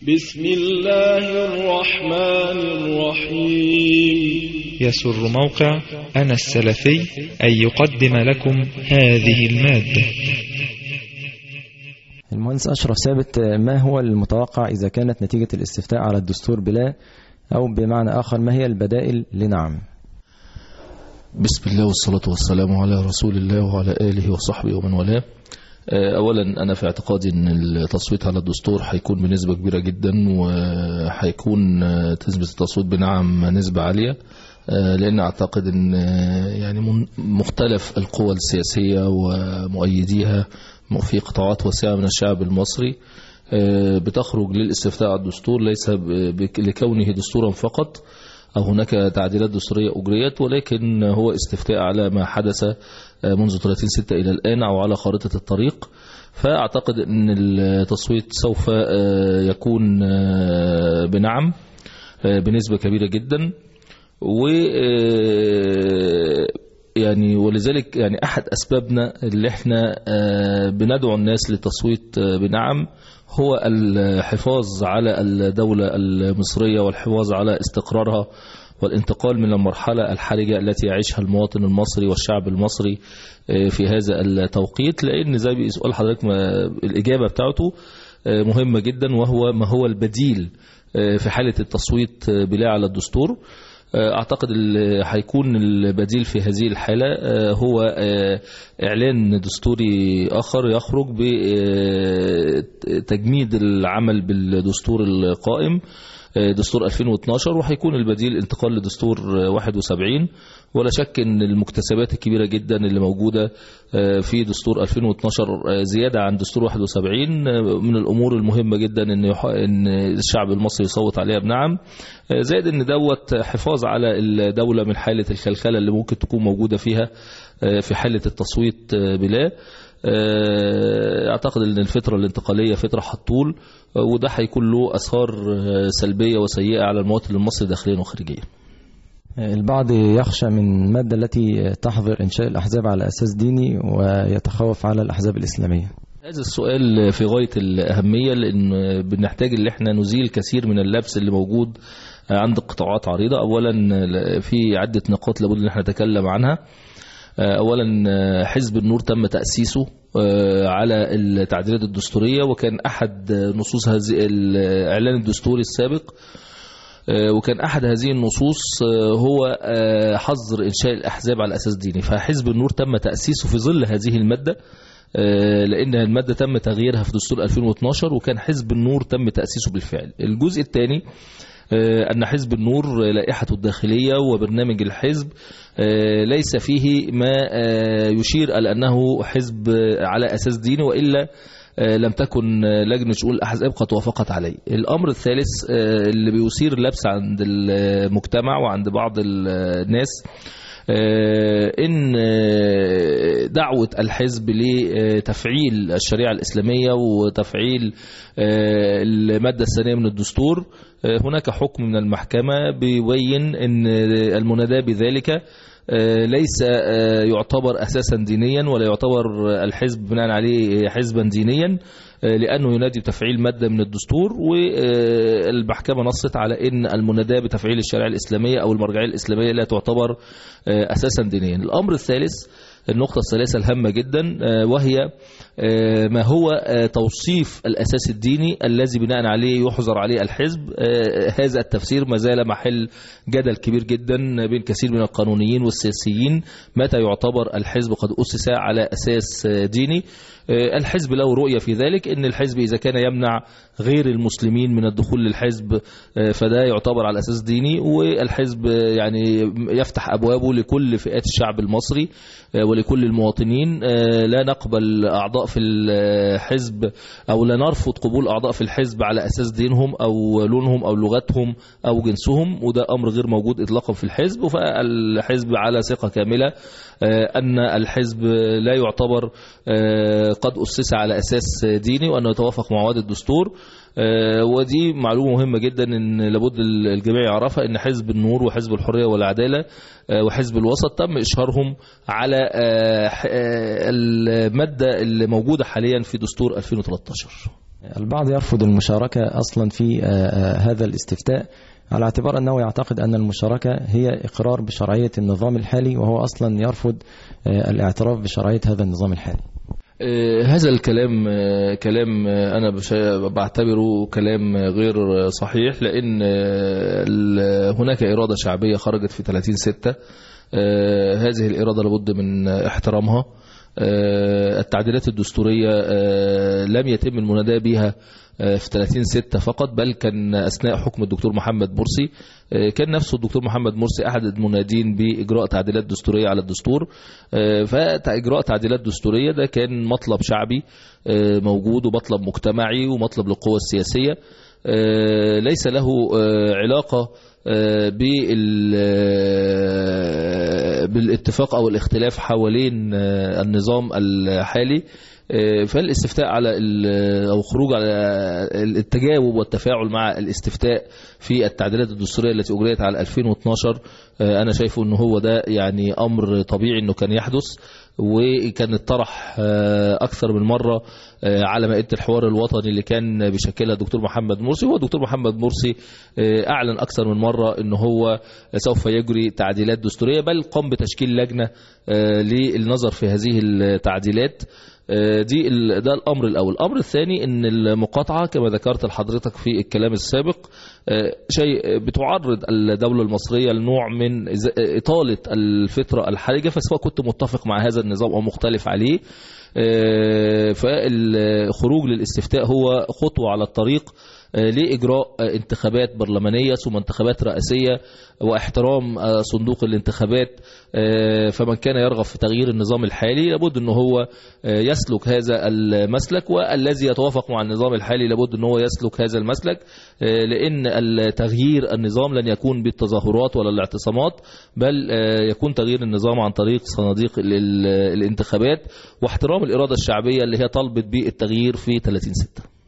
بسم الله الرحمن الرحيم. يسر موقع أنا السلفي أن يقدم لكم هذه المادة. المهندس أشرف ثابت، ما هو المتوقع إذا كانت نتيجة الاستفتاء على الدستور بلا، أو بمعنى آخر ما هي البدائل لنعم؟ بسم الله والصلاة والسلام على رسول الله وعلى آله وصحبه ومن والاه. أولا أنا في اعتقادي أن التصويت على الدستور هيكون بنسبة كبيرة جدا، وهيكون تثبت التصويت بنعم نسبة عالية، لأن أعتقد أن يعني مختلف القوى السياسية ومؤيديها في قطاعات واسعة من الشعب المصري بتخرج للاستفتاء على الدستور، ليس لكونه دستورا فقط أو هناك تعديلات دستورية أجريت، ولكن هو استفتاء على ما حدث منذ 30/6 إلى الآن أو على خارطة الطريق. فأعتقد أن التصويت سوف يكون بنعم بنسبة كبيرة جدا، يعني ولذلك يعني أحد أسبابنا اللي احنا بندعو الناس للتصويت بنعم هو الحفاظ على الدولة المصرية والحفاظ على استقرارها والانتقال من المرحلة الحرجة التي يعيشها المواطن المصري والشعب المصري في هذا التوقيت، لأن زي بيسأل حضرتك الإجابة بتاعته مهمة جدا، وهو ما هو البديل في حالة التصويت بلا على الدستور. أعتقد اللي هيكون البديل في هذه الحالة هو إعلان دستوري آخر يخرج بتجميد العمل بالدستور القائم دستور 2012، وهيكون البديل انتقال لدستور 71. ولا شك ان المكتسبات الكبيرة جدا اللي موجودة في دستور 2012 زيادة عن دستور 71 من الامور المهمة جدا ان الشعب المصري يصوت عليها بنعم، زائد ان دوت حفاظ على الدولة من حالة الخلخلة اللي ممكن تكون موجودة فيها في حالة التصويت بلا. أعتقد أن الفترة الانتقالية فترة هتطول، وده هيكون له أثار سلبية وسيئة على المواطن المصري داخليا وخارجيا. البعض يخشى من المادة التي تحظر إنشاء الأحزاب على أساس ديني ويتخوف على الأحزاب الإسلامية. هذا السؤال في غاية الأهمية، لأن بنحتاج ان احنا نزيل كثير من اللبس اللي موجود عند قطاعات عريضة. أولا في عدة نقاط لابد ان احنا نتكلم عنها. أولا حزب النور تم تأسيسه على التعديلات الدستورية، وكان أحد نصوص هذه الإعلان الدستوري السابق، وكان أحد هذه النصوص هو حظر إنشاء الأحزاب على أساس ديني. فحزب النور تم تأسيسه في ظل هذه المادة، لأن المادة تم تغييرها في دستور 2012، وكان حزب النور تم تأسيسه بالفعل. الجزء الثاني أن حزب النور لائحته الداخلية وبرنامج الحزب ليس فيه ما يشير إلى أنه حزب على أساس ديني، وإلا لم تكن لجنة شؤون الأحزاب قد وافقت عليه. الأمر الثالث اللي بيثير اللبس عند المجتمع وعند بعض الناس إن دعوة الحزب لتفعيل الشريعة الإسلامية وتفعيل المادة الثانية من الدستور، هناك حكم من المحكمة بيبين أن المنادى بذلك ليس يعتبر أساسا دينيا، ولا يعتبر الحزب بناء عليه حزبا دينيا، لأنه ينادي بتفعيل مادة من الدستور. والمحكمة نصت على أن المنادى بتفعيل الشريعة الإسلامية أو المرجعية الإسلامية لا تعتبر أساسا دينيا. الأمر الثالث، النقطة الثالثة الهامة جدا، وهي ما هو توصيف الأساس الديني الذي بناء عليه يحظر عليه الحزب. هذا التفسير ما زال محل جدل كبير جدا بين كثير من القانونيين والسياسيين، متى يعتبر الحزب قد أسس على أساس ديني. الحزب له رؤية في ذلك، ان الحزب إذا كان يمنع غير المسلمين من الدخول للحزب فده يعتبر على أساس ديني، والحزب يعني يفتح أبوابه لكل فئات الشعب المصري ولكل المواطنين. لا نقبل أعضاء في الحزب أو لا نرفض قبول أعضاء في الحزب على أساس دينهم أو لونهم أو لغتهم أو جنسهم، وده أمر غير موجود إطلاقا في الحزب. فالحزب على ثقة كاملة أن الحزب لا يعتبر قد أسس على أساس ديني، وأنه يتوافق مع مواد الدستور. ودي معلومة مهمة جدا ان لابد الجميع يعرفها، ان حزب النور وحزب الحرية والعدالة وحزب الوسط تم إشهارهم على المادة اللي موجودة حاليا في دستور 2013. البعض يرفض المشاركة أصلا في هذا الاستفتاء على اعتبار أنه يعتقد أن المشاركة هي إقرار بشرعية النظام الحالي، وهو أصلا يرفض الاعتراف بشرعية هذا النظام الحالي. هذا الكلام كلام أنا بعتبره كلام غير صحيح، لأن هناك إرادة شعبية خرجت في 30/6. هذه الإرادة لابد من احترامها. التعديلات الدستورية لم يتم المناداة بها في 30/6 فقط، بل كان أثناء حكم الدكتور محمد مرسي كان نفسه الدكتور محمد مرسي أحد المنادين بإجراء تعديلات دستورية على الدستور. فإجراء تعديلات دستورية ده كان مطلب شعبي موجود، ومطلب مجتمعي، ومطلب للقوى السياسية، ليس له علاقة بالاتفاق أو الاختلاف حوالين النظام الحالي. فالاستفتاء على أو خروج على التجاوب والتفاعل مع الاستفتاء في التعديلات الدستورية التي أجريت على 2012 أنا شايفه أنه هو ده يعني أمر طبيعي أنه كان يحدث، وكان اتطرح أكثر من مرة على مائدة الحوار الوطني اللي كان بيشكلها الدكتور محمد مرسي. هو الدكتور محمد مرسي أعلن أكثر من مرة أنه هو سوف يجري تعديلات دستورية، بل قام بتشكيل لجنة للنظر في هذه التعديلات. ده الأمر الأول. الأمر الثاني أن المقاطعة كما ذكرت لحضرتك في الكلام السابق شيء بتعرض الدولة المصرية لنوع من إطالة الفترة الحرجة، فسواء كنت متفق مع هذا النظام أو مختلف عليه، فالخروج للاستفتاء هو خطوة على الطريق لإجراء انتخابات برلمانية ثم انتخابات رئاسية واحترام صندوق الانتخابات. فمن كان يرغب في تغيير النظام الحالي لابد أنه هو يسلك هذا المسلك، والذي يتوافق مع النظام الحالي لابد أنه هو يسلك هذا المسلك، لأن التغيير النظام لن يكون بالتظاهرات ولا الاعتصامات، بل يكون تغيير النظام عن طريق صناديق الانتخابات واحترام الإرادة الشعبية اللي هي طلبت بالتغيير في 30/6.